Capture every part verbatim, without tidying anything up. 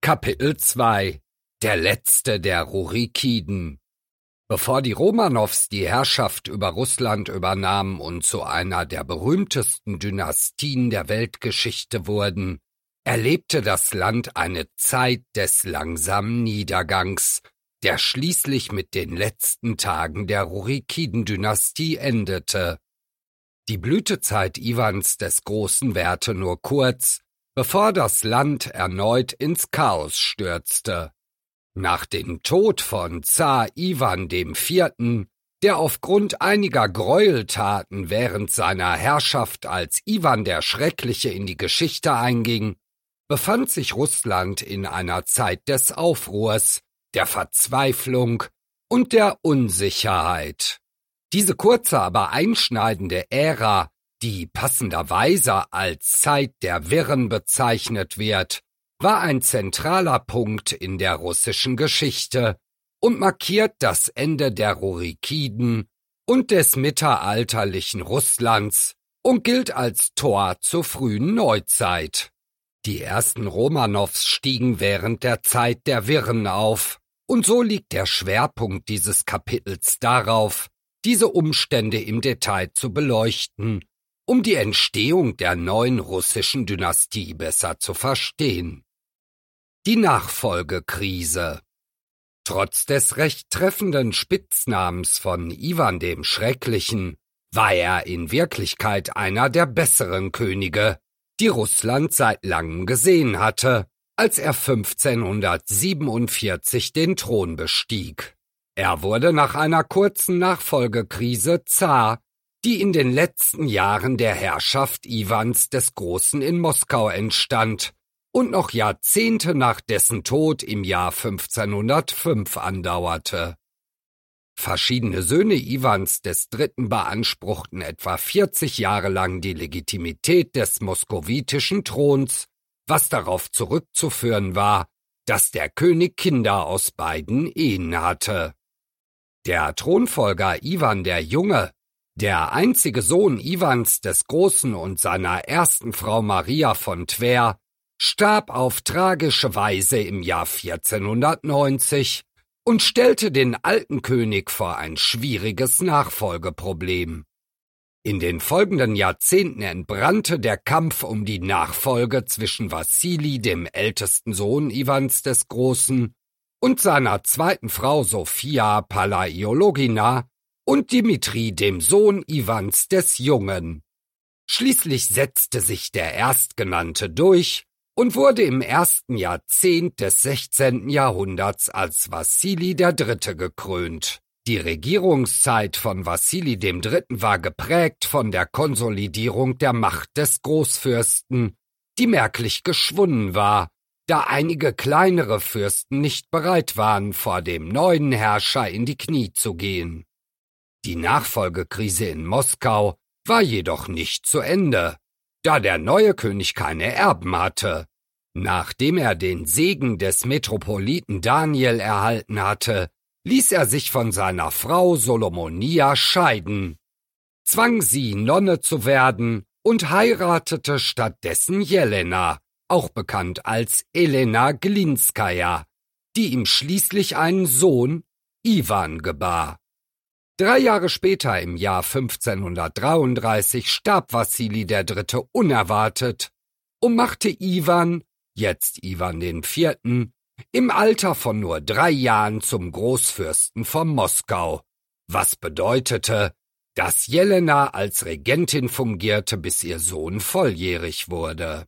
Kapitel zwei Der letzte der Rurikiden. Bevor die Romanows die Herrschaft über Russland übernahmen und zu einer der berühmtesten Dynastien der Weltgeschichte wurden, erlebte das Land eine Zeit des langsamen Niedergangs, der schließlich mit den letzten Tagen der Rurikiden-Dynastie endete. Die Blütezeit Iwans des Großen währte nur kurz, bevor das Land erneut ins Chaos stürzte. Nach dem Tod von Zar Iwan der Vierte., der aufgrund einiger Gräueltaten während seiner Herrschaft als Iwan der Schreckliche in die Geschichte einging, befand sich Russland in einer Zeit des Aufruhrs, der Verzweiflung und der Unsicherheit. Diese kurze, aber einschneidende Ära, die passenderweise als Zeit der Wirren bezeichnet wird, war ein zentraler Punkt in der russischen Geschichte und markiert das Ende der Rurikiden und des mittelalterlichen Russlands und gilt als Tor zur frühen Neuzeit. Die ersten Romanows stiegen während der Zeit der Wirren auf, und so liegt der Schwerpunkt dieses Kapitels darauf, diese Umstände im Detail zu beleuchten, um die Entstehung der neuen russischen Dynastie besser zu verstehen. Die Nachfolgekrise. Trotz des recht treffenden Spitznamens von Iwan dem Schrecklichen war er in Wirklichkeit einer der besseren Könige, die Russland seit langem gesehen hatte, als er fünfzehnhundertsiebenundvierzig den Thron bestieg. Er wurde nach einer kurzen Nachfolgekrise Zar, die in den letzten Jahren der Herrschaft Iwans des Großen in Moskau entstand und noch Jahrzehnte nach dessen Tod im Jahr fünfzehnhundertfünf andauerte. Verschiedene Söhne Iwans des Dritten beanspruchten etwa vierzig Jahre lang die Legitimität des moskowitischen Throns, was darauf zurückzuführen war, dass der König Kinder aus beiden Ehen hatte. Der Thronfolger Iwan der Junge, der einzige Sohn Iwans des Großen und seiner ersten Frau Maria von Twer, starb auf tragische Weise im Jahr vierzehnhundertneunzig und stellte den alten König vor ein schwieriges Nachfolgeproblem. In den folgenden Jahrzehnten entbrannte der Kampf um die Nachfolge zwischen Wassili, dem ältesten Sohn Iwans des Großen, und seiner zweiten Frau Sophia Palaiologina und Dimitri, dem Sohn Iwans des Jungen. Schließlich setzte sich der Erstgenannte durch und wurde im ersten Jahrzehnt des sechzehnten Jahrhunderts als Wassili der Dritte gekrönt. Die Regierungszeit von Wassili dem Dritten war geprägt von der Konsolidierung der Macht des Großfürsten, die merklich geschwunden war, da einige kleinere Fürsten nicht bereit waren, vor dem neuen Herrscher in die Knie zu gehen. Die Nachfolgekrise in Moskau war jedoch nicht zu Ende, da der neue König keine Erben hatte. Nachdem er den Segen des Metropoliten Daniel erhalten hatte, ließ er sich von seiner Frau Solomonia scheiden, zwang sie, Nonne zu werden und heiratete stattdessen Jelena, auch bekannt als Elena Glinskaja, die ihm schließlich einen Sohn, Iwan, gebar. Drei Jahre später, im Jahr fünfzehnhundertdreiunddreißig, starb Wassili der Dritte unerwartet und machte Iwan, jetzt Iwan den Vierten, im Alter von nur drei Jahren zum Großfürsten von Moskau, was bedeutete, dass Jelena als Regentin fungierte, bis ihr Sohn volljährig wurde.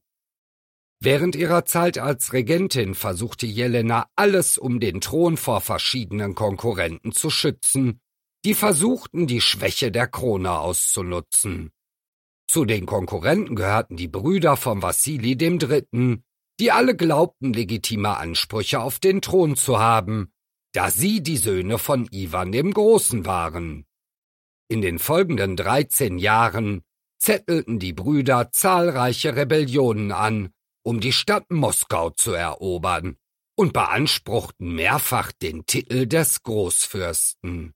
Während ihrer Zeit als Regentin versuchte Jelena alles, um den Thron vor verschiedenen Konkurrenten zu schützen, die versuchten, die Schwäche der Krone auszunutzen. Zu den Konkurrenten gehörten die Brüder von Wassili dem Dritten, die alle glaubten, legitime Ansprüche auf den Thron zu haben, da sie die Söhne von Iwan dem Großen waren. In den folgenden dreizehn Jahren zettelten die Brüder zahlreiche Rebellionen an, um die Stadt Moskau zu erobern, und beanspruchten mehrfach den Titel des Großfürsten.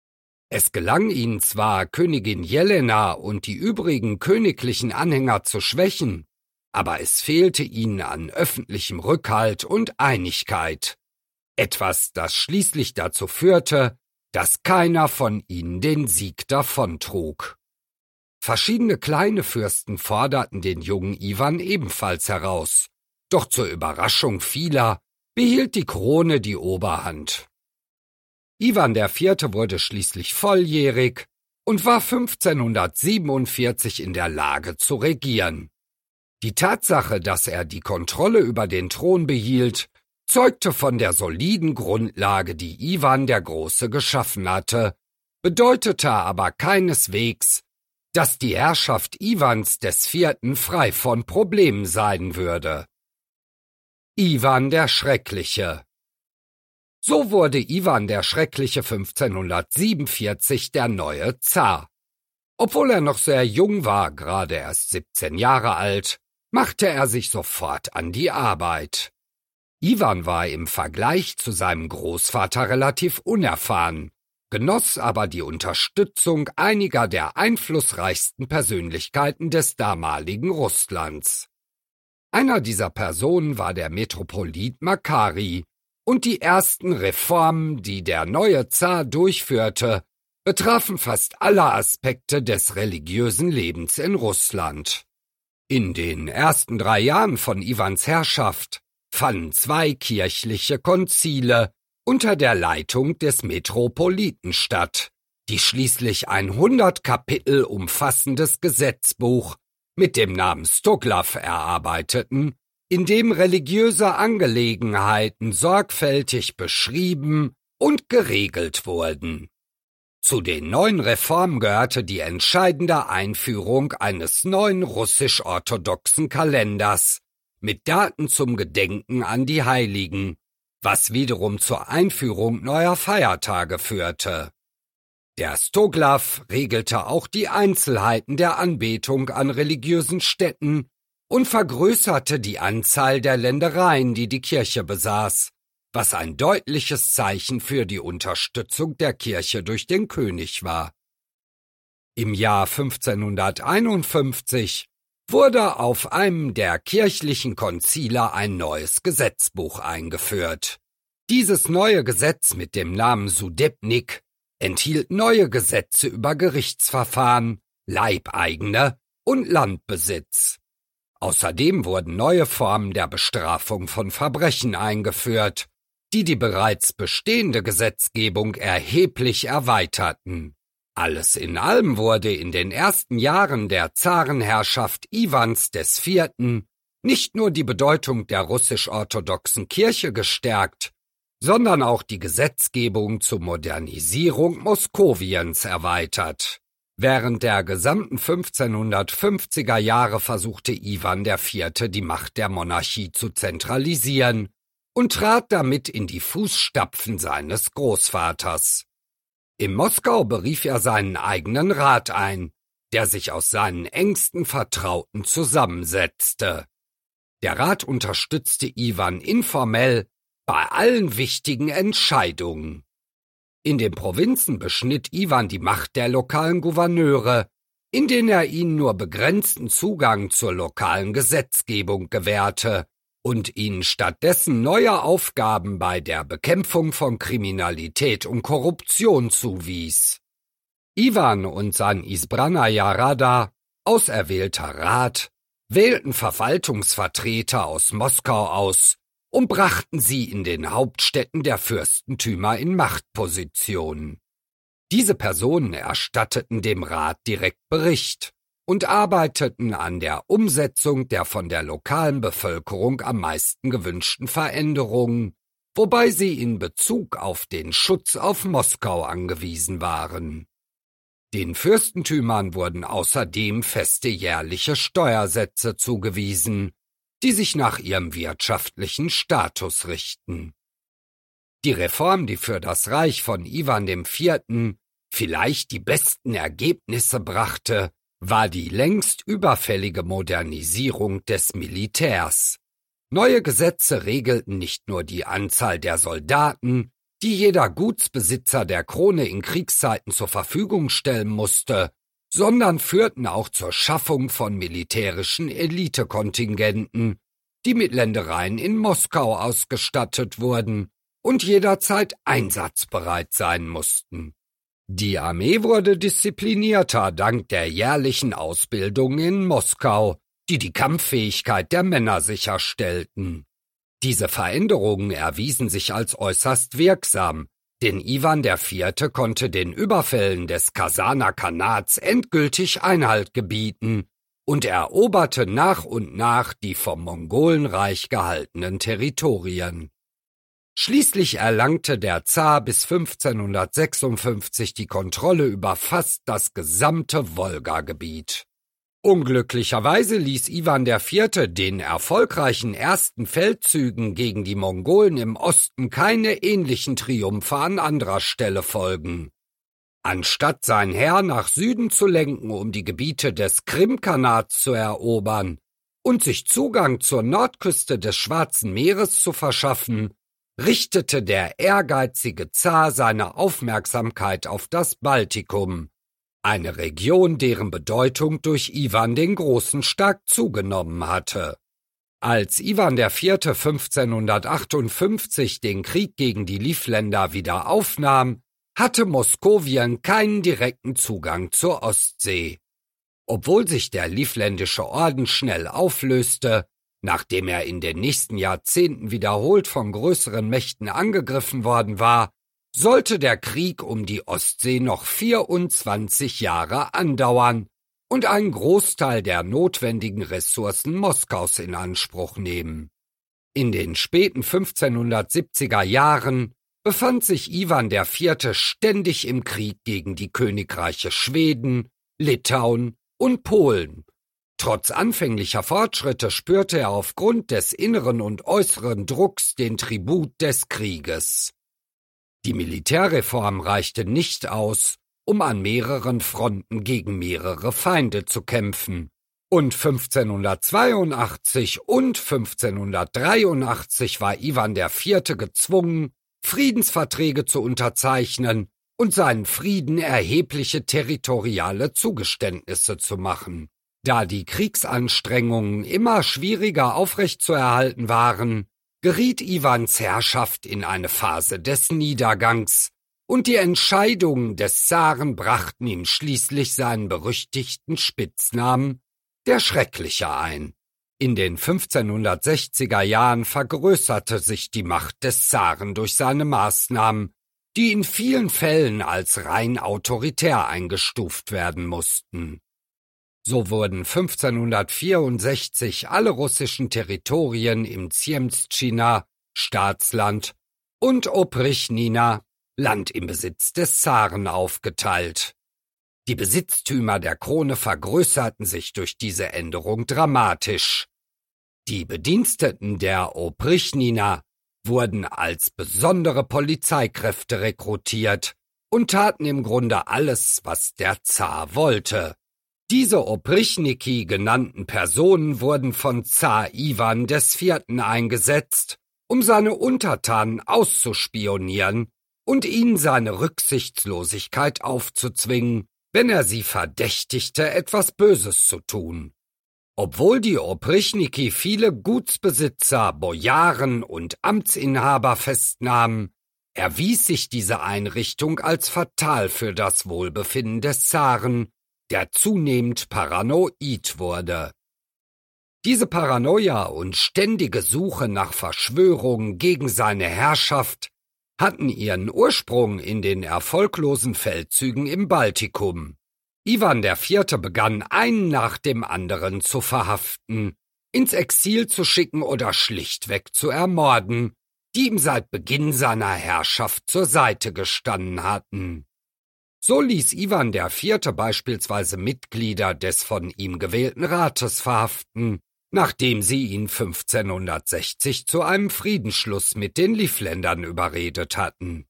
Es gelang ihnen zwar, Königin Jelena und die übrigen königlichen Anhänger zu schwächen, aber es fehlte ihnen an öffentlichem Rückhalt und Einigkeit. Etwas, das schließlich dazu führte, dass keiner von ihnen den Sieg davontrug. Verschiedene kleine Fürsten forderten den jungen Iwan ebenfalls heraus, doch zur Überraschung vieler behielt die Krone die Oberhand. Iwan der Vierte wurde schließlich volljährig und war fünfzehnhundertsiebenundvierzig in der Lage zu regieren. Die Tatsache, dass er die Kontrolle über den Thron behielt, zeugte von der soliden Grundlage, die Iwan der Große geschaffen hatte, bedeutete aber keineswegs, dass die Herrschaft Iwans des Vierten frei von Problemen sein würde. Iwan der Schreckliche. So wurde Iwan der Schreckliche fünfzehnhundertsiebenundvierzig der neue Zar. Obwohl er noch sehr jung war, gerade erst siebzehn Jahre alt, machte er sich sofort an die Arbeit. Iwan war im Vergleich zu seinem Großvater relativ unerfahren, genoss aber die Unterstützung einiger der einflussreichsten Persönlichkeiten des damaligen Russlands. Einer dieser Personen war der Metropolit Makari, und die ersten Reformen, die der neue Zar durchführte, betrafen fast alle Aspekte des religiösen Lebens in Russland. In den ersten drei Jahren von Iwans Herrschaft fanden zwei kirchliche Konzile unter der Leitung des Metropoliten statt, die schließlich ein hundert Kapitel umfassendes Gesetzbuch mit dem Namen Stoglav erarbeiteten, in dem religiöse Angelegenheiten sorgfältig beschrieben und geregelt wurden. Zu den neuen Reformen gehörte die entscheidende Einführung eines neuen russisch-orthodoxen Kalenders mit Daten zum Gedenken an die Heiligen, was wiederum zur Einführung neuer Feiertage führte. Der Stoglav regelte auch die Einzelheiten der Anbetung an religiösen Stätten und vergrößerte die Anzahl der Ländereien, die die Kirche besaß, was ein deutliches Zeichen für die Unterstützung der Kirche durch den König war. Im Jahr fünfzehnhunderteinundfünfzig wurde auf einem der kirchlichen Konzile ein neues Gesetzbuch eingeführt. Dieses neue Gesetz mit dem Namen Sudebnik enthielt neue Gesetze über Gerichtsverfahren, Leibeigene und Landbesitz. Außerdem wurden neue Formen der Bestrafung von Verbrechen eingeführt, die die bereits bestehende Gesetzgebung erheblich erweiterten. Alles in allem wurde in den ersten Jahren der Zarenherrschaft Iwans des Vierten nicht nur die Bedeutung der russisch-orthodoxen Kirche gestärkt, sondern auch die Gesetzgebung zur Modernisierung Moskowiens erweitert. Während der gesamten fünfzehnhundertfünfziger Jahre versuchte Iwan der Vierte die Macht der Monarchie zu zentralisieren und trat damit in die Fußstapfen seines Großvaters. In Moskau berief er seinen eigenen Rat ein, der sich aus seinen engsten Vertrauten zusammensetzte. Der Rat unterstützte Iwan informell bei allen wichtigen Entscheidungen. In den Provinzen beschnitt Iwan die Macht der lokalen Gouverneure, in denen er ihnen nur begrenzten Zugang zur lokalen Gesetzgebung gewährte und ihnen stattdessen neue Aufgaben bei der Bekämpfung von Kriminalität und Korruption zuwies. Iwan und sein Izbranaya Rada, auserwählter Rat, wählten Verwaltungsvertreter aus Moskau aus und brachten sie in den Hauptstädten der Fürstentümer in Machtpositionen. Diese Personen erstatteten dem Rat direkt Bericht und arbeiteten an der Umsetzung der von der lokalen Bevölkerung am meisten gewünschten Veränderungen, wobei sie in Bezug auf den Schutz auf Moskau angewiesen waren. Den Fürstentümern wurden außerdem feste jährliche Steuersätze zugewiesen, die sich nach ihrem wirtschaftlichen Status richten. Die Reform, die für das Reich von Iwan dem Vierten vielleicht die besten Ergebnisse brachte, war die längst überfällige Modernisierung des Militärs. Neue Gesetze regelten nicht nur die Anzahl der Soldaten, die jeder Gutsbesitzer der Krone in Kriegszeiten zur Verfügung stellen musste, sondern führten auch zur Schaffung von militärischen Elitekontingenten, die mit Ländereien in Moskau ausgestattet wurden und jederzeit einsatzbereit sein mussten. Die Armee wurde disziplinierter dank der jährlichen Ausbildung in Moskau, die die Kampffähigkeit der Männer sicherstellten. Diese Veränderungen erwiesen sich als äußerst wirksam, denn Iwan der Vierte konnte den Überfällen des Kasaner Khanats endgültig Einhalt gebieten und eroberte nach und nach die vom Mongolenreich gehaltenen Territorien. Schließlich erlangte der Zar bis fünfzehnhundertsechsundfünfzig die Kontrolle über fast das gesamte Wolgagebiet. Unglücklicherweise ließ Iwan der Vierte den erfolgreichen ersten Feldzügen gegen die Mongolen im Osten keine ähnlichen Triumphe an anderer Stelle folgen. Anstatt sein Heer nach Süden zu lenken, um die Gebiete des Krimkhanats zu erobern und sich Zugang zur Nordküste des Schwarzen Meeres zu verschaffen, richtete der ehrgeizige Zar seine Aufmerksamkeit auf das Baltikum, eine Region, deren Bedeutung durch Iwan den Großen stark zugenommen hatte. Als Iwan der Vierte fünfzehnhundertachtundfünfzig den Krieg gegen die Livländer wieder aufnahm, hatte Moskowien keinen direkten Zugang zur Ostsee. Obwohl sich der livländische Orden schnell auflöste, nachdem er in den nächsten Jahrzehnten wiederholt von größeren Mächten angegriffen worden war, sollte der Krieg um die Ostsee noch vierundzwanzig Jahre andauern und einen Großteil der notwendigen Ressourcen Moskaus in Anspruch nehmen. In den späten fünfzehnhundertsiebziger Jahren befand sich Iwan der Vierte ständig im Krieg gegen die Königreiche Schweden, Litauen und Polen. Trotz anfänglicher Fortschritte spürte er aufgrund des inneren und äußeren Drucks den Tribut des Krieges. Die Militärreform reichte nicht aus, um an mehreren Fronten gegen mehrere Feinde zu kämpfen, und fünfzehnhundertzweiundachtzig und fünfzehnhundertdreiundachtzig war Iwan der Vierte gezwungen, Friedensverträge zu unterzeichnen und seinen Frieden erhebliche territoriale Zugeständnisse zu machen. Da die Kriegsanstrengungen immer schwieriger aufrechtzuerhalten waren, geriet Iwans Herrschaft in eine Phase des Niedergangs, und die Entscheidungen des Zaren brachten ihm schließlich seinen berüchtigten Spitznamen »der Schreckliche« ein. In den fünfzehnhundertsechziger Jahren vergrößerte sich die Macht des Zaren durch seine Maßnahmen, die in vielen Fällen als rein autoritär eingestuft werden mussten. So wurden fünfzehnhundertvierundsechzig alle russischen Territorien im Zemstschina, Staatsland, und Oprychnina, Land im Besitz des Zaren, aufgeteilt. Die Besitztümer der Krone vergrößerten sich durch diese Änderung dramatisch. Die Bediensteten der Oprychnina wurden als besondere Polizeikräfte rekrutiert und taten im Grunde alles, was der Zar wollte. Diese Oprychniki genannten Personen wurden von Zar Iwan des Vierten eingesetzt, um seine Untertanen auszuspionieren und ihnen seine Rücksichtslosigkeit aufzuzwingen, wenn er sie verdächtigte, etwas Böses zu tun. Obwohl die Oprychniki viele Gutsbesitzer, Bojaren und Amtsinhaber festnahmen, erwies sich diese Einrichtung als fatal für das Wohlbefinden des Zaren, der zunehmend paranoid wurde. Diese Paranoia und ständige Suche nach Verschwörungen gegen seine Herrschaft hatten ihren Ursprung in den erfolglosen Feldzügen im Baltikum. Iwan der Vierte begann einen nach dem anderen zu verhaften, ins Exil zu schicken oder schlichtweg zu ermorden, die ihm seit Beginn seiner Herrschaft zur Seite gestanden hatten. So ließ Iwan der Vierte beispielsweise Mitglieder des von ihm gewählten Rates verhaften, nachdem sie ihn fünfzehnhundertsechzig zu einem Friedensschluss mit den Livländern überredet hatten.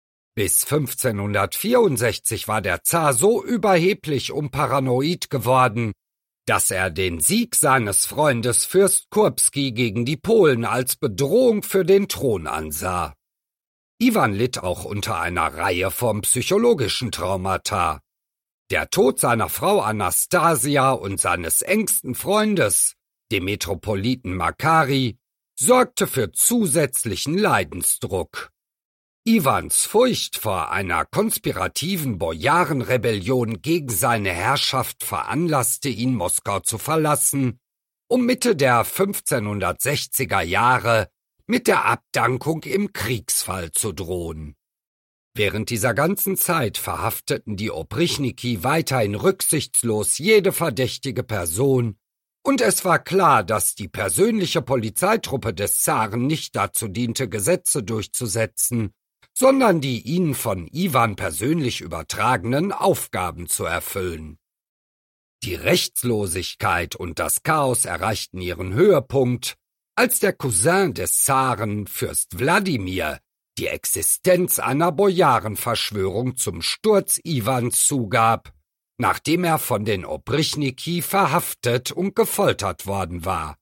Bis fünfzehnhundertvierundsechzig war der Zar so überheblich und paranoid geworden, dass er den Sieg seines Freundes Fürst Kurbski gegen die Polen als Bedrohung für den Thron ansah. Iwan litt auch unter einer Reihe von psychologischen Traumata. Der Tod seiner Frau Anastasia und seines engsten Freundes, dem Metropoliten Makari, sorgte für zusätzlichen Leidensdruck. Iwans Furcht vor einer konspirativen Bojarenrebellion gegen seine Herrschaft veranlasste ihn, Moskau zu verlassen, um Mitte der fünfzehnhundertsechziger Jahre mit der Abdankung im Kriegsfall zu drohen. Während dieser ganzen Zeit verhafteten die Obrichniki weiterhin rücksichtslos jede verdächtige Person, und es war klar, dass die persönliche Polizeitruppe des Zaren nicht dazu diente, Gesetze durchzusetzen, sondern die ihnen von Iwan persönlich übertragenen Aufgaben zu erfüllen. Die Rechtslosigkeit und das Chaos erreichten ihren Höhepunkt, als der Cousin des Zaren, Fürst Wladimir, die Existenz einer Bojarenverschwörung zum Sturz Iwans zugab, nachdem er von den Obrichniki verhaftet und gefoltert worden war.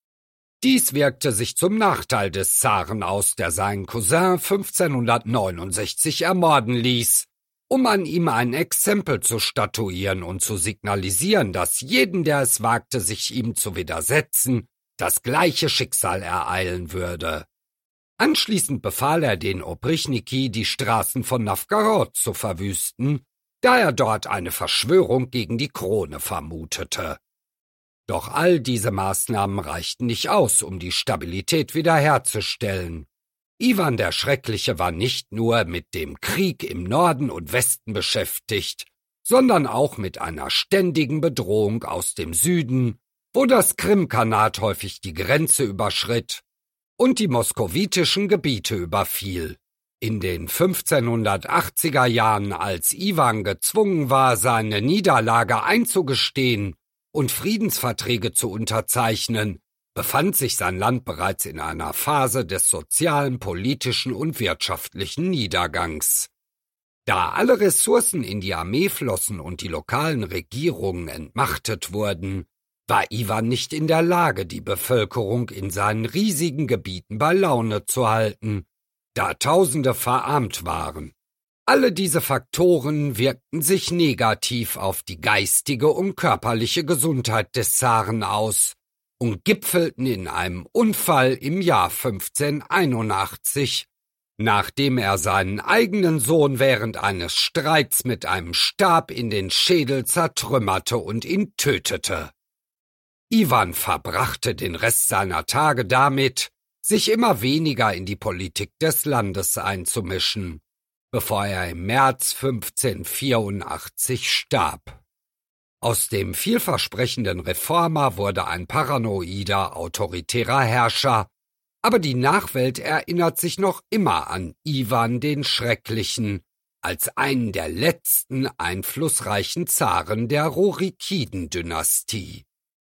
Dies wirkte sich zum Nachteil des Zaren aus, der seinen Cousin fünfzehnhundertneunundsechzig ermorden ließ, um an ihm ein Exempel zu statuieren und zu signalisieren, dass jeden, der es wagte, sich ihm zu widersetzen, das gleiche Schicksal ereilen würde. Anschließend befahl er den Obrichniki, die Straßen von Nowgorod zu verwüsten, da er dort eine Verschwörung gegen die Krone vermutete. Doch all diese Maßnahmen reichten nicht aus, um die Stabilität wiederherzustellen. Iwan der Schreckliche war nicht nur mit dem Krieg im Norden und Westen beschäftigt, sondern auch mit einer ständigen Bedrohung aus dem Süden, wo das Krimkanat häufig die Grenze überschritt und die moskowitischen Gebiete überfiel. In den fünfzehnhundertachtziger Jahren, als Iwan gezwungen war, seine Niederlage einzugestehen und Friedensverträge zu unterzeichnen, befand sich sein Land bereits in einer Phase des sozialen, politischen und wirtschaftlichen Niedergangs. Da alle Ressourcen in die Armee flossen und die lokalen Regierungen entmachtet wurden, war Iwan nicht in der Lage, die Bevölkerung in seinen riesigen Gebieten bei Laune zu halten, da Tausende verarmt waren. Alle diese Faktoren wirkten sich negativ auf die geistige und körperliche Gesundheit des Zaren aus und gipfelten in einem Unfall im Jahr fünfzehnhunderteinundachtzig, nachdem er seinen eigenen Sohn während eines Streits mit einem Stab in den Schädel zertrümmerte und ihn tötete. Iwan verbrachte den Rest seiner Tage damit, sich immer weniger in die Politik des Landes einzumischen, bevor er im März fünfzehnhundertvierundachtzig starb. Aus dem vielversprechenden Reformer wurde ein paranoider, autoritärer Herrscher, aber die Nachwelt erinnert sich noch immer an Iwan den Schrecklichen als einen der letzten einflussreichen Zaren der Rurikiden-Dynastie.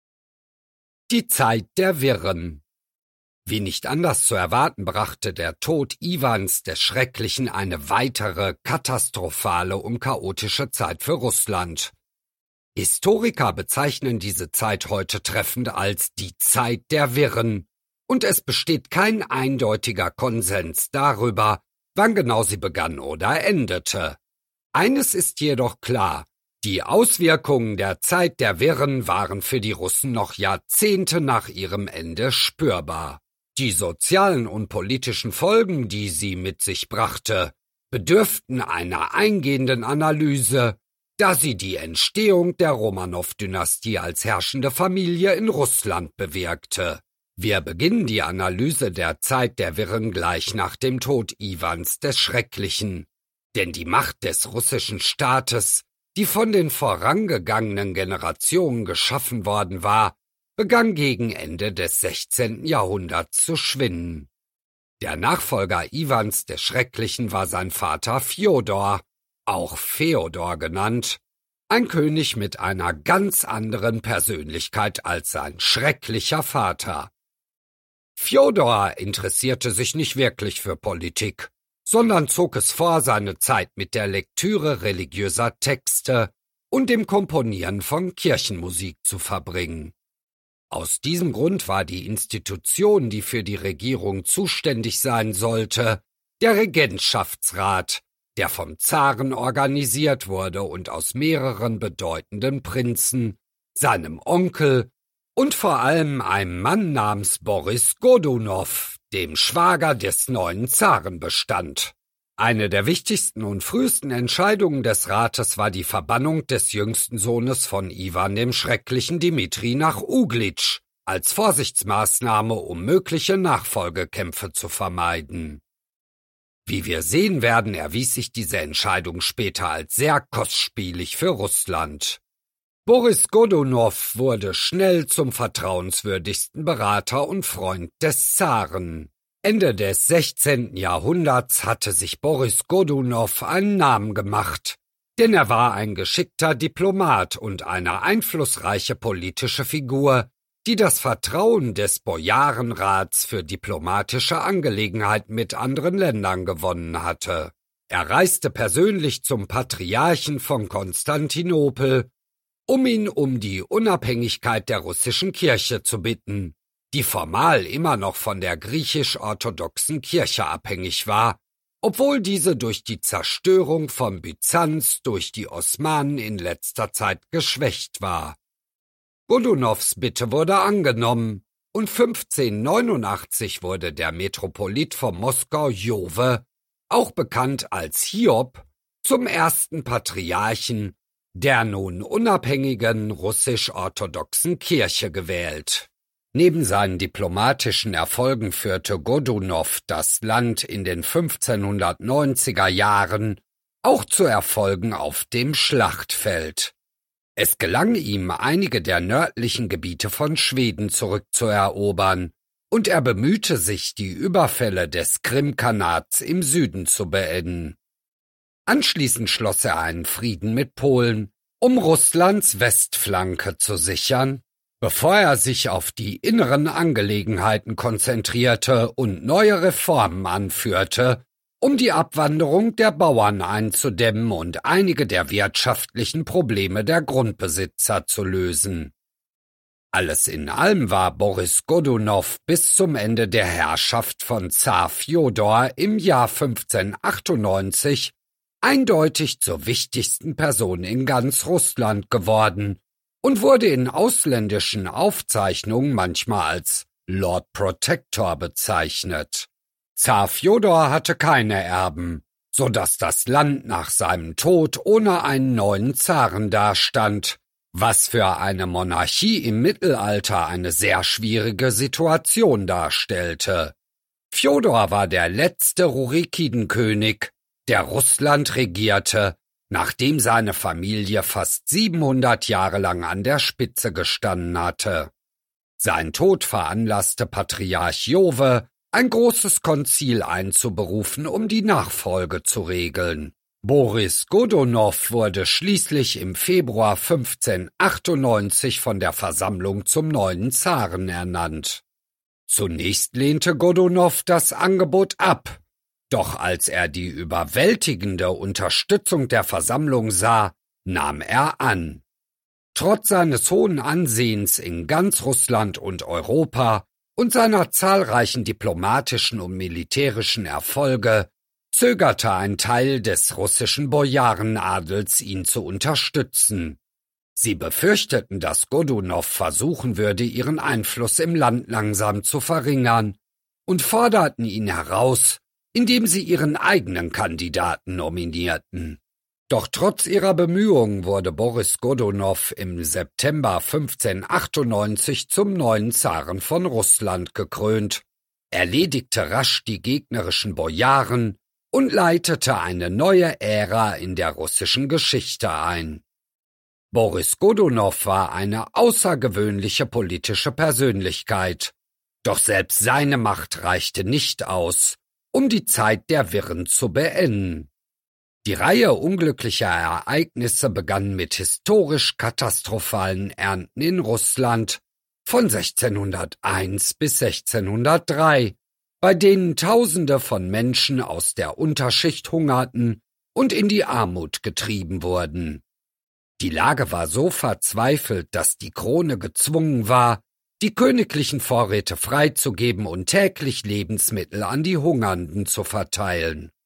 Die Zeit der Wirren. Wie nicht anders zu erwarten, brachte der Tod Iwans des Schrecklichen eine weitere katastrophale und chaotische Zeit für Russland. Historiker bezeichnen diese Zeit heute treffend als die Zeit der Wirren, und es besteht kein eindeutiger Konsens darüber, wann genau sie begann oder endete. Eines ist jedoch klar: Die Auswirkungen der Zeit der Wirren waren für die Russen noch Jahrzehnte nach ihrem Ende spürbar. Die sozialen und politischen Folgen, die sie mit sich brachte, bedürften einer eingehenden Analyse, da sie die Entstehung der Romanow-Dynastie als herrschende Familie in Russland bewirkte. Wir beginnen die Analyse der Zeit der Wirren gleich nach dem Tod Iwans des Schrecklichen, denn die Macht des russischen Staates, die von den vorangegangenen Generationen geschaffen worden war, begann gegen Ende des sechzehnten Jahrhunderts zu schwinden. Der Nachfolger Iwans des Schrecklichen war sein Vater Fjodor, auch Feodor genannt, ein König mit einer ganz anderen Persönlichkeit als sein schrecklicher Vater. Fjodor interessierte sich nicht wirklich für Politik, sondern zog es vor, seine Zeit mit der Lektüre religiöser Texte und dem Komponieren von Kirchenmusik zu verbringen. Aus diesem Grund war die Institution, die für die Regierung zuständig sein sollte, der Regentschaftsrat, der vom Zaren organisiert wurde und aus mehreren bedeutenden Prinzen, seinem Onkel und vor allem einem Mann namens Boris Godunow, dem Schwager des neuen Zaren, bestand. Eine der wichtigsten und frühesten Entscheidungen des Rates war die Verbannung des jüngsten Sohnes von Iwan dem Schrecklichen, Dimitri, nach Uglitsch, als Vorsichtsmaßnahme, um mögliche Nachfolgekämpfe zu vermeiden. Wie wir sehen werden, erwies sich diese Entscheidung später als sehr kostspielig für Russland. Boris Godunow wurde schnell zum vertrauenswürdigsten Berater und Freund des Zaren. Ende des sechzehnten Jahrhunderts hatte sich Boris Godunow einen Namen gemacht, denn er war ein geschickter Diplomat und eine einflussreiche politische Figur, die das Vertrauen des Bojarenrats für diplomatische Angelegenheiten mit anderen Ländern gewonnen hatte. Er reiste persönlich zum Patriarchen von Konstantinopel, um ihn um die Unabhängigkeit der russischen Kirche zu bitten, die formal immer noch von der griechisch-orthodoxen Kirche abhängig war, obwohl diese durch die Zerstörung von Byzanz durch die Osmanen in letzter Zeit geschwächt war. Godunows Bitte wurde angenommen und fünfzehnhundertneunundachtzig wurde der Metropolit von Moskau Jowe, auch bekannt als Hiob, zum ersten Patriarchen der nun unabhängigen russisch-orthodoxen Kirche gewählt. Neben seinen diplomatischen Erfolgen führte Godunow das Land in den fünfzehnhundertneunziger Jahren auch zu Erfolgen auf dem Schlachtfeld. Es gelang ihm, einige der nördlichen Gebiete von Schweden zurückzuerobern, und er bemühte sich, die Überfälle des Krimkanats im Süden zu beenden. Anschließend schloss er einen Frieden mit Polen, um Russlands Westflanke zu sichern, bevor er sich auf die inneren Angelegenheiten konzentrierte und neue Reformen anführte, um die Abwanderung der Bauern einzudämmen und einige der wirtschaftlichen Probleme der Grundbesitzer zu lösen. Alles in allem war Boris Godunow bis zum Ende der Herrschaft von Zar Fjodor im Jahr fünfzehnhundertachtundneunzig eindeutig zur wichtigsten Person in ganz Russland geworden und wurde in ausländischen Aufzeichnungen manchmal als Lord Protector bezeichnet. Zar Fjodor hatte keine Erben, so dass das Land nach seinem Tod ohne einen neuen Zaren dastand, was für eine Monarchie im Mittelalter eine sehr schwierige Situation darstellte. Fjodor war der letzte Rurikidenkönig, der Russland regierte, nachdem seine Familie fast siebenhundert Jahre lang an der Spitze gestanden hatte. Sein Tod veranlasste Patriarch Jowe, ein großes Konzil einzuberufen, um die Nachfolge zu regeln. Boris Godunow wurde schließlich im Februar fünfzehnhundertachtundneunzig von der Versammlung zum neuen Zaren ernannt. Zunächst lehnte Godunow das Angebot ab, doch als er die überwältigende Unterstützung der Versammlung sah, nahm er an. Trotz seines hohen Ansehens in ganz Russland und Europa und seiner zahlreichen diplomatischen und militärischen Erfolge zögerte ein Teil des russischen Bojarenadels, ihn zu unterstützen. Sie befürchteten, dass Godunow versuchen würde, ihren Einfluss im Land langsam zu verringern, und forderten ihn heraus, indem sie ihren eigenen Kandidaten nominierten. Doch trotz ihrer Bemühungen wurde Boris Godunow im September fünfzehnhundertachtundneunzig zum neuen Zaren von Russland gekrönt, erledigte rasch die gegnerischen Bojaren und leitete eine neue Ära in der russischen Geschichte ein. Boris Godunow war eine außergewöhnliche politische Persönlichkeit, doch selbst seine Macht reichte nicht aus, um die Zeit der Wirren zu beenden. Die Reihe unglücklicher Ereignisse begann mit historisch katastrophalen Ernten in Russland von sechzehnhunderteins bis sechzehnhundertdrei, bei denen Tausende von Menschen aus der Unterschicht hungerten und in die Armut getrieben wurden. Die Lage war so verzweifelt, dass die Krone gezwungen war, die königlichen Vorräte freizugeben und täglich Lebensmittel an die Hungernden zu verteilen.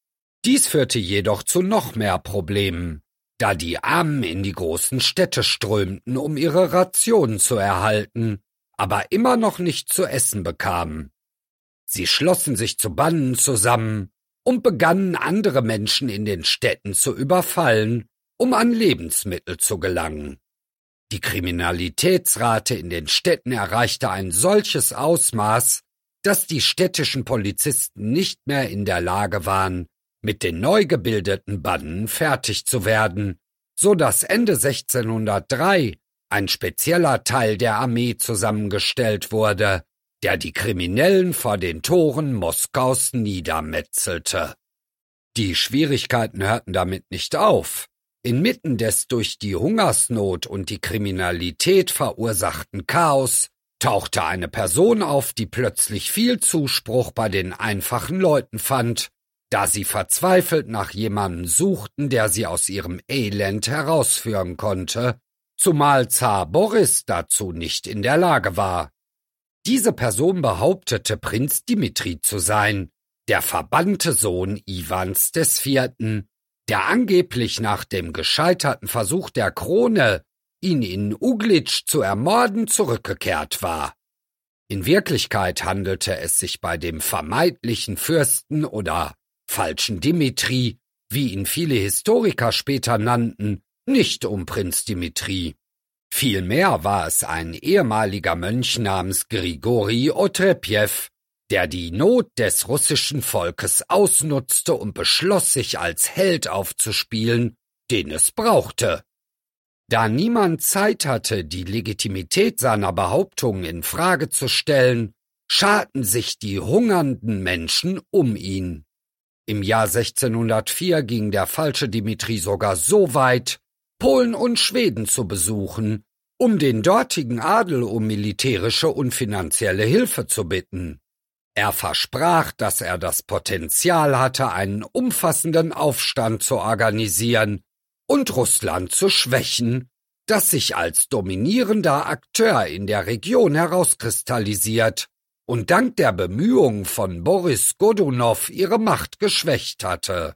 Dies führte jedoch zu noch mehr Problemen, da die Armen in die großen Städte strömten, um ihre Rationen zu erhalten, aber immer noch nicht zu essen bekamen. Sie schlossen sich zu Banden zusammen und begannen, andere Menschen in den Städten zu überfallen, um an Lebensmittel zu gelangen. Die Kriminalitätsrate in den Städten erreichte ein solches Ausmaß, dass die städtischen Polizisten nicht mehr in der Lage waren, mit den neu gebildeten Banden fertig zu werden, so dass Ende sechzehnhundertdrei ein spezieller Teil der Armee zusammengestellt wurde, der die Kriminellen vor den Toren Moskaus niedermetzelte. Die Schwierigkeiten hörten damit nicht auf. Inmitten des durch die Hungersnot und die Kriminalität verursachten Chaos tauchte eine Person auf, die plötzlich viel Zuspruch bei den einfachen Leuten fand, da sie verzweifelt nach jemandem suchten, der sie aus ihrem Elend herausführen konnte, zumal Zar Boris dazu nicht in der Lage war. Diese Person behauptete, Prinz Dimitri zu sein, der verbannte Sohn Iwans des Vierten, der angeblich nach dem gescheiterten Versuch der Krone, ihn in Uglitsch zu ermorden, zurückgekehrt war. In Wirklichkeit handelte es sich bei dem vermeintlichen Fürsten oder falschen Dimitri, wie ihn viele Historiker später nannten, nicht um Prinz Dimitri. Vielmehr war es ein ehemaliger Mönch namens Grigori Otrepjew, der die Not des russischen Volkes ausnutzte und beschloss, sich als Held aufzuspielen, den es brauchte. Da niemand Zeit hatte, die Legitimität seiner Behauptungen in Frage zu stellen, scharten sich die hungernden Menschen um ihn. Im Jahr sechzehnhundertvier ging der falsche Dimitri sogar so weit, Polen und Schweden zu besuchen, um den dortigen Adel um militärische und finanzielle Hilfe zu bitten. Er versprach, dass er das Potenzial hatte, einen umfassenden Aufstand zu organisieren und Russland zu schwächen, das sich als dominierender Akteur in der Region herauskristallisiert und dank der Bemühungen von Boris Godunow ihre Macht geschwächt hatte.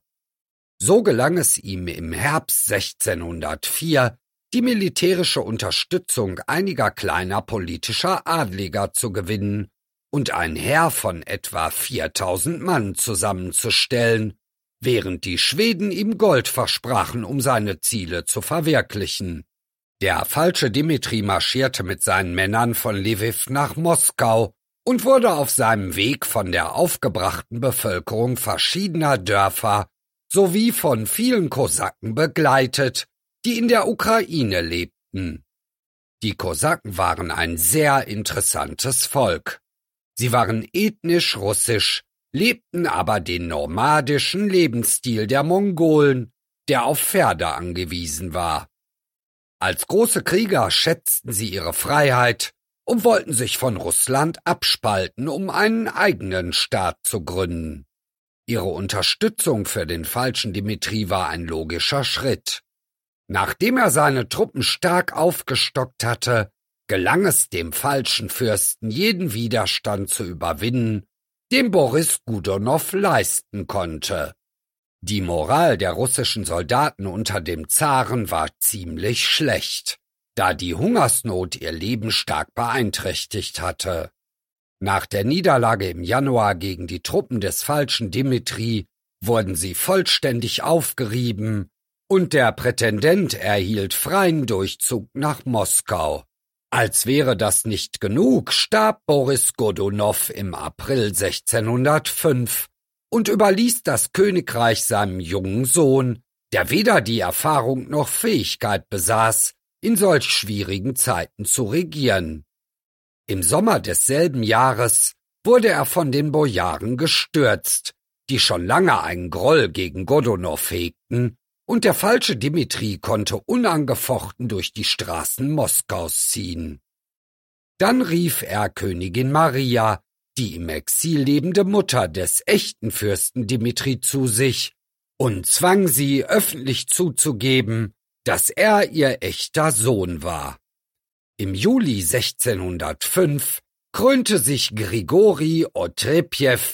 So gelang es ihm im Herbst sechzehnhundertvier, die militärische Unterstützung einiger kleiner politischer Adliger zu gewinnen und ein Heer von etwa viertausend Mann zusammenzustellen, während die Schweden ihm Gold versprachen, um seine Ziele zu verwirklichen. Der falsche Dimitri marschierte mit seinen Männern von Lwiw nach Moskau und wurde auf seinem Weg von der aufgebrachten Bevölkerung verschiedener Dörfer sowie von vielen Kosaken begleitet, die in der Ukraine lebten. Die Kosaken waren ein sehr interessantes Volk. Sie waren ethnisch russisch, lebten aber den nomadischen Lebensstil der Mongolen, der auf Pferde angewiesen war. Als große Krieger schätzten sie ihre Freiheit und wollten sich von Russland abspalten, um einen eigenen Staat zu gründen. Ihre Unterstützung für den falschen Dimitri war ein logischer Schritt. Nachdem er seine Truppen stark aufgestockt hatte, gelang es dem falschen Fürsten, jeden Widerstand zu überwinden, den Boris Godunow leisten konnte. Die Moral der russischen Soldaten unter dem Zaren war ziemlich schlecht, da die Hungersnot ihr Leben stark beeinträchtigt hatte. Nach der Niederlage im Januar gegen die Truppen des falschen Dimitri wurden sie vollständig aufgerieben und der Prätendent erhielt freien Durchzug nach Moskau. Als wäre das nicht genug, starb Boris Godunow im April sechzehnhundertfünf und überließ das Königreich seinem jungen Sohn, der weder die Erfahrung noch Fähigkeit besaß, in solch schwierigen Zeiten zu regieren. Im Sommer desselben Jahres wurde er von den Bojaren gestürzt, die schon lange einen Groll gegen Godunow hegten, und der falsche Dimitri konnte unangefochten durch die Straßen Moskaus ziehen. Dann rief er Königin Maria, die im Exil lebende Mutter des echten Fürsten Dimitri, zu sich und zwang sie, öffentlich zuzugeben, dass er ihr echter Sohn war. Im Juli sechzehnhundertfünf krönte sich Grigori Otrepjew,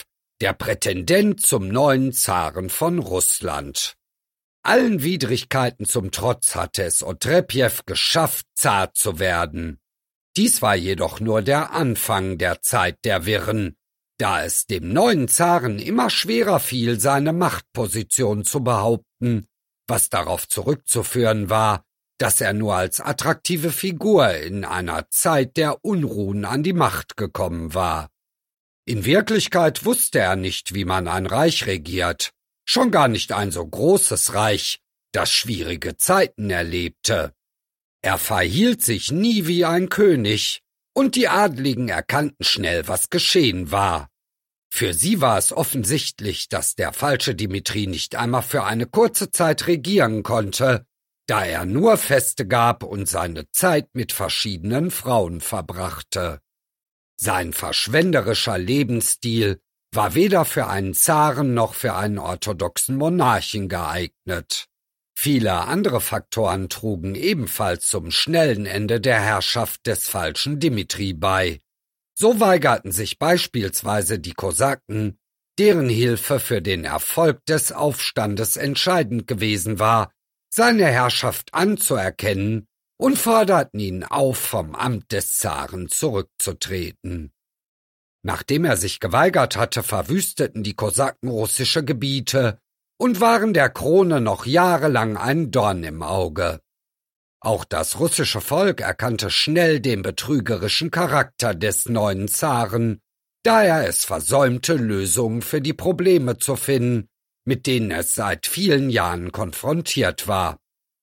der Prätendent zum neuen Zaren von Russland. Allen Widrigkeiten zum Trotz hatte es Otrepjew geschafft, Zar zu werden. Dies war jedoch nur der Anfang der Zeit der Wirren, da es dem neuen Zaren immer schwerer fiel, seine Machtposition zu behaupten, was darauf zurückzuführen war, dass er nur als attraktive Figur in einer Zeit der Unruhen an die Macht gekommen war. In Wirklichkeit wusste er nicht, wie man ein Reich regiert, schon gar nicht ein so großes Reich, das schwierige Zeiten erlebte. Er verhielt sich nie wie ein König, und die Adligen erkannten schnell, was geschehen war. Für sie war es offensichtlich, dass der falsche Dimitri nicht einmal für eine kurze Zeit regieren konnte, da er nur Feste gab und seine Zeit mit verschiedenen Frauen verbrachte. Sein verschwenderischer Lebensstil war weder für einen Zaren noch für einen orthodoxen Monarchen geeignet. Viele andere Faktoren trugen ebenfalls zum schnellen Ende der Herrschaft des falschen Dimitri bei. So weigerten sich beispielsweise die Kosaken, deren Hilfe für den Erfolg des Aufstandes entscheidend gewesen war, seine Herrschaft anzuerkennen und forderten ihn auf, vom Amt des Zaren zurückzutreten. Nachdem er sich geweigert hatte, verwüsteten die Kosaken russische Gebiete und waren der Krone noch jahrelang ein Dorn im Auge. Auch das russische Volk erkannte schnell den betrügerischen Charakter des neuen Zaren, da er es versäumte, Lösungen für die Probleme zu finden, mit denen es seit vielen Jahren konfrontiert war.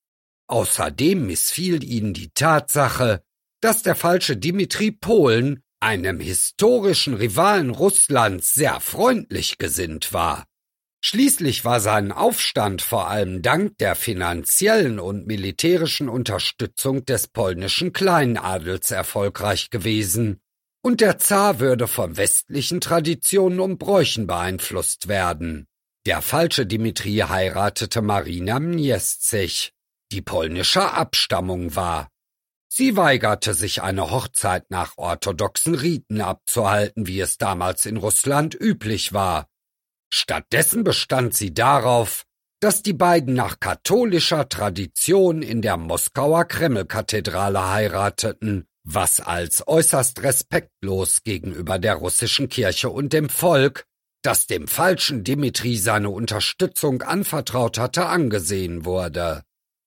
Außerdem missfiel ihnen die Tatsache, dass der falsche Dimitri Polen, einem historischen Rivalen Russlands, sehr freundlich gesinnt war. Schließlich war sein Aufstand vor allem dank der finanziellen und militärischen Unterstützung des polnischen Kleinadels erfolgreich gewesen, und der Zar würde von westlichen Traditionen und Bräuchen beeinflusst werden. Der falsche Dimitri heiratete Marina Mnieszek, die polnischer Abstammung war. Sie weigerte sich, eine Hochzeit nach orthodoxen Riten abzuhalten, wie es damals in Russland üblich war. Stattdessen bestand sie darauf, dass die beiden nach katholischer Tradition in der Moskauer Kremlkathedrale heirateten, was als äußerst respektlos gegenüber der russischen Kirche und dem Volk, das dem falschen Dimitri seine Unterstützung anvertraut hatte, angesehen wurde.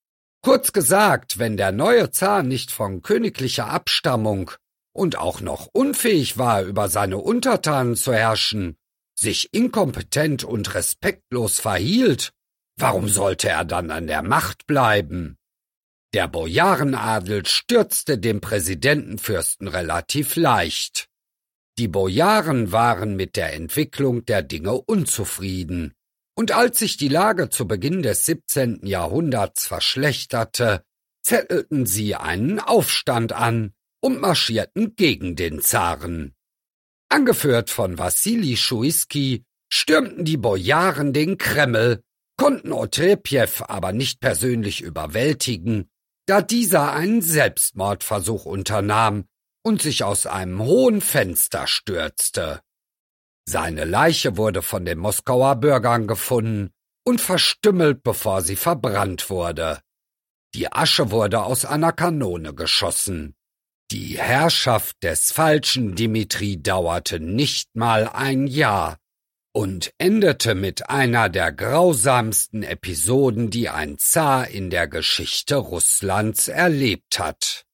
Kurz gesagt, wenn der neue Zar nicht von königlicher Abstammung und auch noch unfähig war, über seine Untertanen zu herrschen, sich inkompetent und respektlos verhielt, warum sollte er dann an der Macht bleiben? Der Bojarenadel stürzte dem Präsidentenfürsten relativ leicht. Die Bojaren waren mit der Entwicklung der Dinge unzufrieden, und als sich die Lage zu Beginn des siebzehnten Jahrhunderts verschlechterte, zettelten sie einen Aufstand an und marschierten gegen den Zaren. Angeführt von Wassili Schuiski stürmten die Bojaren den Kreml, konnten Otrepjew aber nicht persönlich überwältigen, da dieser einen Selbstmordversuch unternahm und sich aus einem hohen Fenster stürzte. Seine Leiche wurde von den Moskauer Bürgern gefunden und verstümmelt, bevor sie verbrannt wurde. Die Asche wurde aus einer Kanone geschossen. Die Herrschaft des falschen Dimitri dauerte nicht mal ein Jahr und endete mit einer der grausamsten Episoden, die ein Zar in der Geschichte Russlands erlebt hat.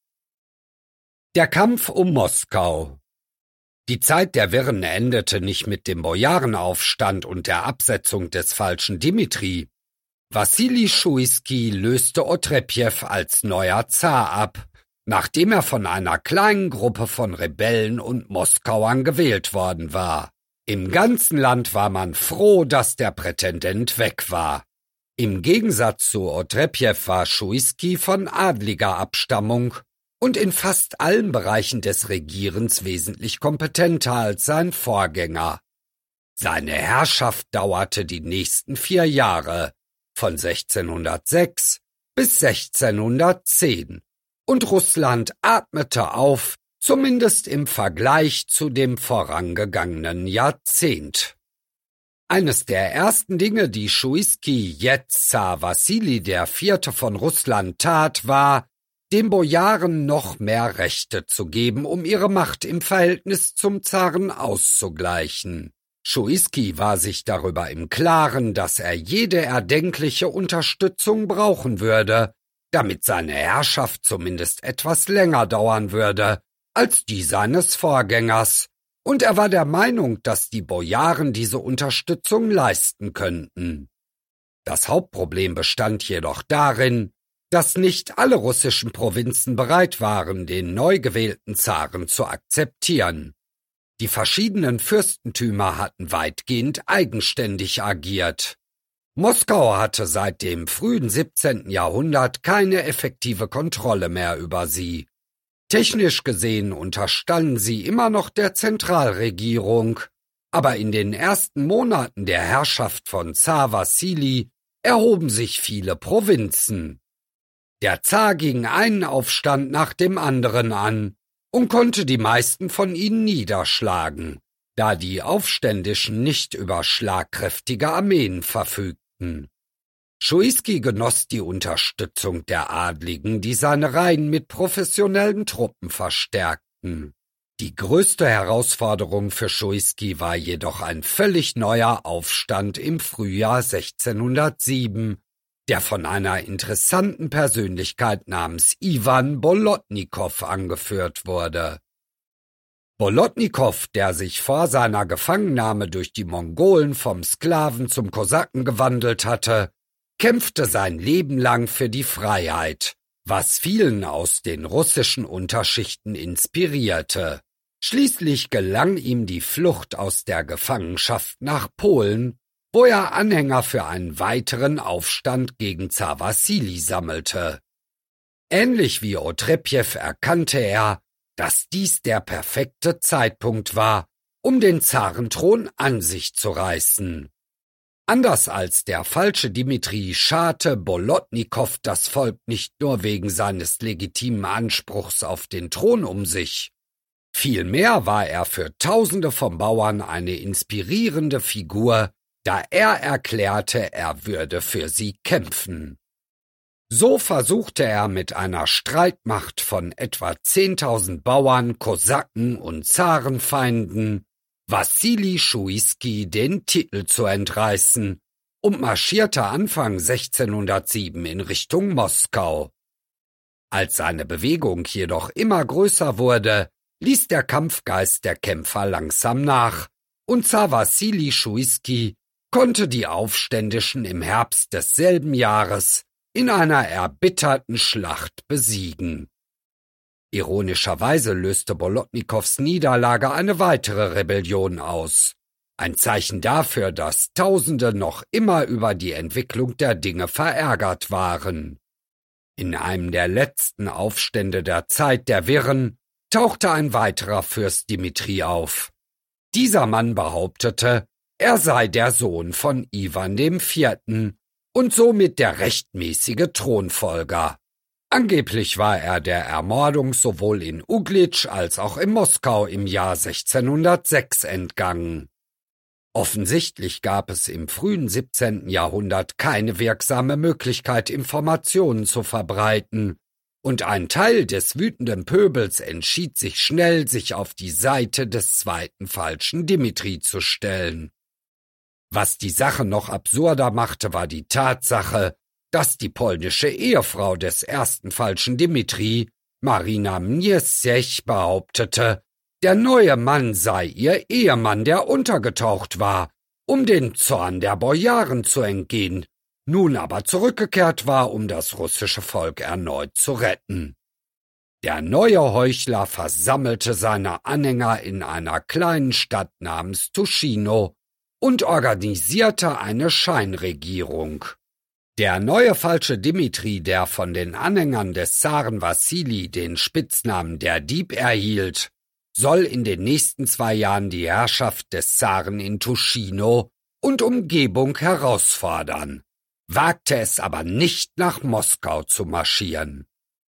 Der Kampf um Moskau. Die Zeit der Wirren endete nicht mit dem Bojarenaufstand und der Absetzung des falschen Dimitri. Wassili Schuiski löste Otrepjew als neuer Zar ab, nachdem er von einer kleinen Gruppe von Rebellen und Moskauern gewählt worden war. Im ganzen Land war man froh, dass der Prätendent weg war. Im Gegensatz zu Otrepjew war Schuiski von adliger Abstammung und in fast allen Bereichen des Regierens wesentlich kompetenter als sein Vorgänger. Seine Herrschaft dauerte die nächsten vier Jahre, von sechzehnhundertsechs bis sechzehnhundertzehn, und Russland atmete auf, zumindest im Vergleich zu dem vorangegangenen Jahrzehnt. Eines der ersten Dinge, die Schuiski, jetzt Zar Wassili der Vierte von Russland, tat, war, den Bojaren noch mehr Rechte zu geben, um ihre Macht im Verhältnis zum Zaren auszugleichen. Schuiski war sich darüber im Klaren, dass er jede erdenkliche Unterstützung brauchen würde, damit seine Herrschaft zumindest etwas länger dauern würde als die seines Vorgängers, und er war der Meinung, dass die Bojaren diese Unterstützung leisten könnten. Das Hauptproblem bestand jedoch darin, dass nicht alle russischen Provinzen bereit waren, den neu gewählten Zaren zu akzeptieren. Die verschiedenen Fürstentümer hatten weitgehend eigenständig agiert. Moskau hatte seit dem frühen siebzehnten Jahrhundert keine effektive Kontrolle mehr über sie. Technisch gesehen unterstanden sie immer noch der Zentralregierung, aber in den ersten Monaten der Herrschaft von Zar Wassili erhoben sich viele Provinzen. Der Zar ging einen Aufstand nach dem anderen an und konnte die meisten von ihnen niederschlagen, da die Aufständischen nicht über schlagkräftige Armeen verfügten. Schuiski genoss die Unterstützung der Adligen, die seine Reihen mit professionellen Truppen verstärkten. Die größte Herausforderung für Schuiski war jedoch ein völlig neuer Aufstand im Frühjahr sechzehnhundertsieben, der von einer interessanten Persönlichkeit namens Iwan Bolotnikow angeführt wurde. Bolotnikow, der sich vor seiner Gefangennahme durch die Mongolen vom Sklaven zum Kosaken gewandelt hatte, kämpfte sein Leben lang für die Freiheit, was vielen aus den russischen Unterschichten inspirierte. Schließlich gelang ihm die Flucht aus der Gefangenschaft nach Polen, wo er Anhänger für einen weiteren Aufstand gegen Zar Wassili sammelte. Ähnlich wie Otrepjew erkannte er, dass dies der perfekte Zeitpunkt war, um den Zarenthron an sich zu reißen. Anders als der falsche Dimitri scharte Bolotnikow das Volk nicht nur wegen seines legitimen Anspruchs auf den Thron um sich. Vielmehr war er für Tausende von Bauern eine inspirierende Figur, da er erklärte, er würde für sie kämpfen. So versuchte er mit einer Streitmacht von etwa zehntausend Bauern, Kosaken und Zarenfeinden Wassili Schuiski den Titel zu entreißen und marschierte Anfang sechzehnhundertsieben in Richtung Moskau. Als seine Bewegung jedoch immer größer wurde, ließ der Kampfgeist der Kämpfer langsam nach, und Zar Wassili Schuiski konnte die Aufständischen im Herbst desselben Jahres in einer erbitterten Schlacht besiegen. Ironischerweise löste Bolotnikows Niederlage eine weitere Rebellion aus, ein Zeichen dafür, dass Tausende noch immer über die Entwicklung der Dinge verärgert waren. In einem der letzten Aufstände der Zeit der Wirren tauchte ein weiterer Fürst Dimitri auf. Dieser Mann behauptete, er sei der Sohn von Iwan dem Vierten und somit der rechtmäßige Thronfolger. Angeblich war er der Ermordung sowohl in Uglitsch als auch in Moskau im Jahr sechzehnhundertsechs entgangen. Offensichtlich gab es im frühen siebzehnten Jahrhundert keine wirksame Möglichkeit, Informationen zu verbreiten, und ein Teil des wütenden Pöbels entschied sich schnell, sich auf die Seite des zweiten falschen Dimitri zu stellen. Was die Sache noch absurder machte, war die Tatsache, dass die polnische Ehefrau des ersten falschen Dimitri, Marina Mnieszek, behauptete, der neue Mann sei ihr Ehemann, der untergetaucht war, um den Zorn der Bojaren zu entgehen, nun aber zurückgekehrt war, um das russische Volk erneut zu retten. Der neue Heuchler versammelte seine Anhänger in einer kleinen Stadt namens Tuschino und organisierte eine Scheinregierung. Der neue falsche Dimitri, der von den Anhängern des Zaren Wassili den Spitznamen der Dieb erhielt, soll in den nächsten zwei Jahren die Herrschaft des Zaren in Tuschino und Umgebung herausfordern, wagte es aber nicht nach Moskau zu marschieren.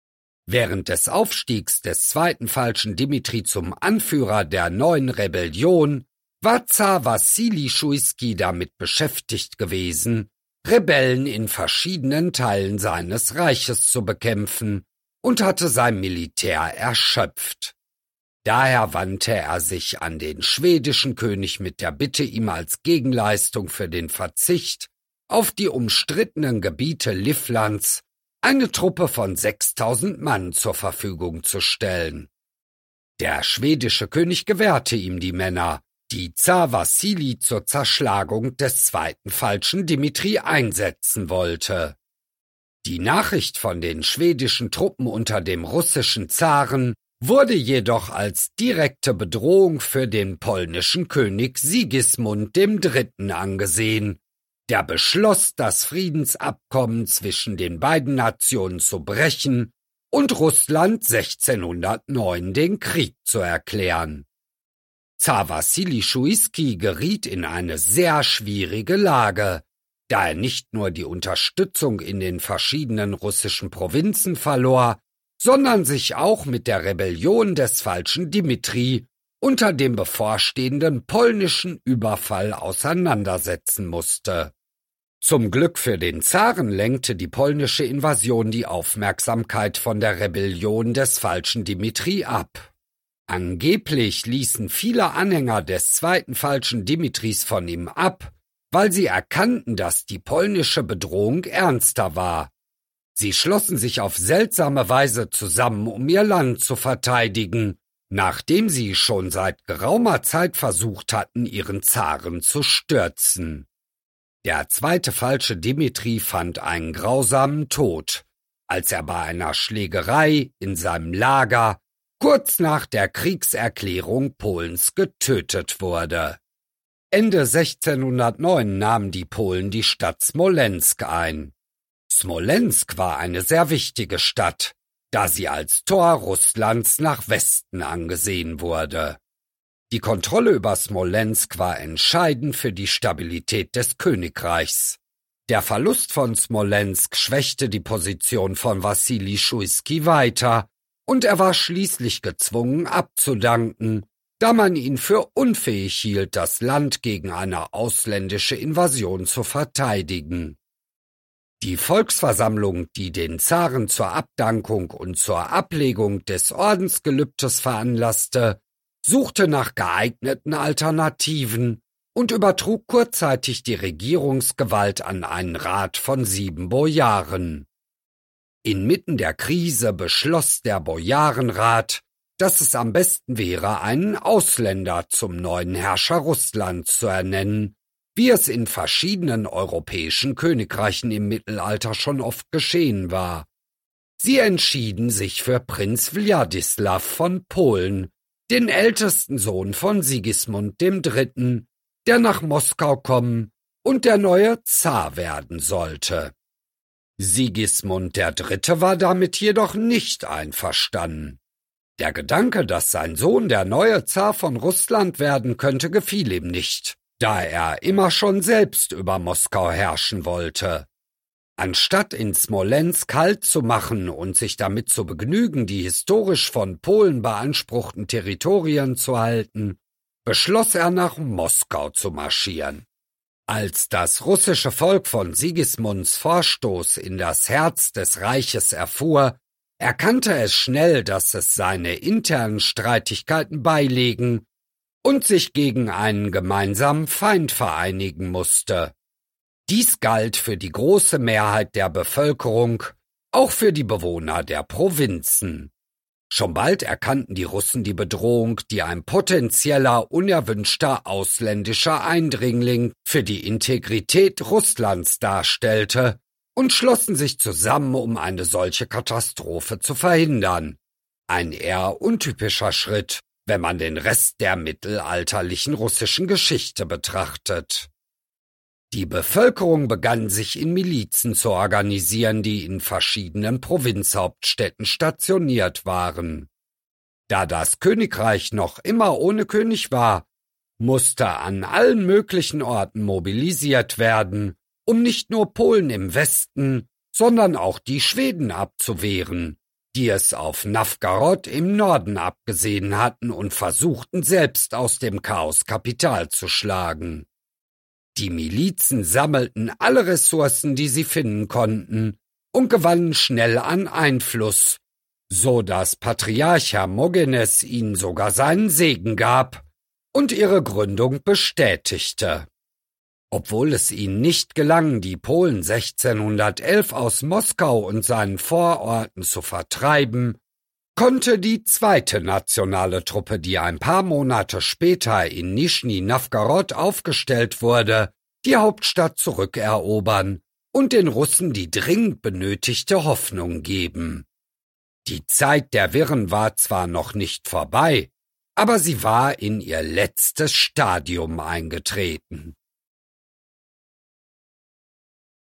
Während des Aufstiegs des zweiten falschen Dimitri zum Anführer der neuen Rebellion war Zar Wassili Schuiski damit beschäftigt gewesen, Rebellen in verschiedenen Teilen seines Reiches zu bekämpfen und hatte sein Militär erschöpft. Daher wandte er sich an den schwedischen König mit der Bitte, ihm als Gegenleistung für den Verzicht auf die umstrittenen Gebiete Livlands eine Truppe von sechstausend Mann zur Verfügung zu stellen. Der schwedische König gewährte ihm die Männer, die Zar Wassili zur Zerschlagung des zweiten falschen Dimitri einsetzen wollte. Die Nachricht von den schwedischen Truppen unter dem russischen Zaren wurde jedoch als direkte Bedrohung für den polnischen König Sigismund der Dritte angesehen, der beschloss, das Friedensabkommen zwischen den beiden Nationen zu brechen und Russland sechzehnhundertneun den Krieg zu erklären. Zar Wassili Schuiski geriet in eine sehr schwierige Lage, da er nicht nur die Unterstützung in den verschiedenen russischen Provinzen verlor, sondern sich auch mit der Rebellion des falschen Dimitri unter dem bevorstehenden polnischen Überfall auseinandersetzen musste. Zum Glück für den Zaren lenkte die polnische Invasion die Aufmerksamkeit von der Rebellion des falschen Dimitri ab. Angeblich ließen viele Anhänger des zweiten falschen Dimitris von ihm ab, weil sie erkannten, dass die polnische Bedrohung ernster war. Sie schlossen sich auf seltsame Weise zusammen, um ihr Land zu verteidigen, nachdem sie schon seit geraumer Zeit versucht hatten, ihren Zaren zu stürzen. Der zweite falsche Dimitri fand einen grausamen Tod, als er bei einer Schlägerei in seinem Lager kurz nach der Kriegserklärung Polens getötet wurde. Ende sechzehnhundertneun nahmen die Polen die Stadt Smolensk ein. Smolensk war eine sehr wichtige Stadt, da sie als Tor Russlands nach Westen angesehen wurde. Die Kontrolle über Smolensk war entscheidend für die Stabilität des Königreichs. Der Verlust von Smolensk schwächte die Position von Wassili Schuiski weiter, und er war schließlich gezwungen abzudanken, da man ihn für unfähig hielt, das Land gegen eine ausländische Invasion zu verteidigen. Die Volksversammlung, die den Zaren zur Abdankung und zur Ablegung des Ordensgelübdes veranlasste, suchte nach geeigneten Alternativen und übertrug kurzzeitig die Regierungsgewalt an einen Rat von sieben Bojaren. Inmitten der Krise beschloss der Bojarenrat, dass es am besten wäre, einen Ausländer zum neuen Herrscher Russlands zu ernennen, wie es in verschiedenen europäischen Königreichen im Mittelalter schon oft geschehen war. Sie entschieden sich für Prinz Wladislaw von Polen, den ältesten Sohn von Sigismund dem Dritten, der nach Moskau kommen und der neue Zar werden sollte. Sigismund der Dritte war damit jedoch nicht einverstanden. Der Gedanke, dass sein Sohn der neue Zar von Russland werden könnte, gefiel ihm nicht, da er immer schon selbst über Moskau herrschen wollte. Anstatt in Smolensk Halt zu machen und sich damit zu begnügen, die historisch von Polen beanspruchten Territorien zu halten, beschloss er, nach Moskau zu marschieren. Als das russische Volk von Sigismunds Vorstoß in das Herz des Reiches erfuhr, erkannte es schnell, dass es seine internen Streitigkeiten beilegen und sich gegen einen gemeinsamen Feind vereinigen musste. Dies galt für die große Mehrheit der Bevölkerung, auch für die Bewohner der Provinzen. Schon bald erkannten die Russen die Bedrohung, die ein potenzieller, unerwünschter ausländischer Eindringling für die Integrität Russlands darstellte, und schlossen sich zusammen, um eine solche Katastrophe zu verhindern. Ein eher untypischer Schritt, wenn man den Rest der mittelalterlichen russischen Geschichte betrachtet. Die Bevölkerung begann sich in Milizen zu organisieren, die in verschiedenen Provinzhauptstädten stationiert waren. Da das Königreich noch immer ohne König war, musste an allen möglichen Orten mobilisiert werden, um nicht nur Polen im Westen, sondern auch die Schweden abzuwehren, die es auf Nowgorod im Norden abgesehen hatten und versuchten selbst aus dem Chaos Kapital zu schlagen. Die Milizen sammelten alle Ressourcen, die sie finden konnten, und gewannen schnell an Einfluss, so dass Patriarch Hermogenes ihnen sogar seinen Segen gab und ihre Gründung bestätigte. Obwohl es ihnen nicht gelang, die Polen sechzehnhundertelf aus Moskau und seinen Vororten zu vertreiben, konnte die zweite nationale Truppe, die ein paar Monate später in Nischni Nowgorod aufgestellt wurde, die Hauptstadt zurückerobern und den Russen die dringend benötigte Hoffnung geben. Die Zeit der Wirren war zwar noch nicht vorbei, aber sie war in ihr letztes Stadium eingetreten.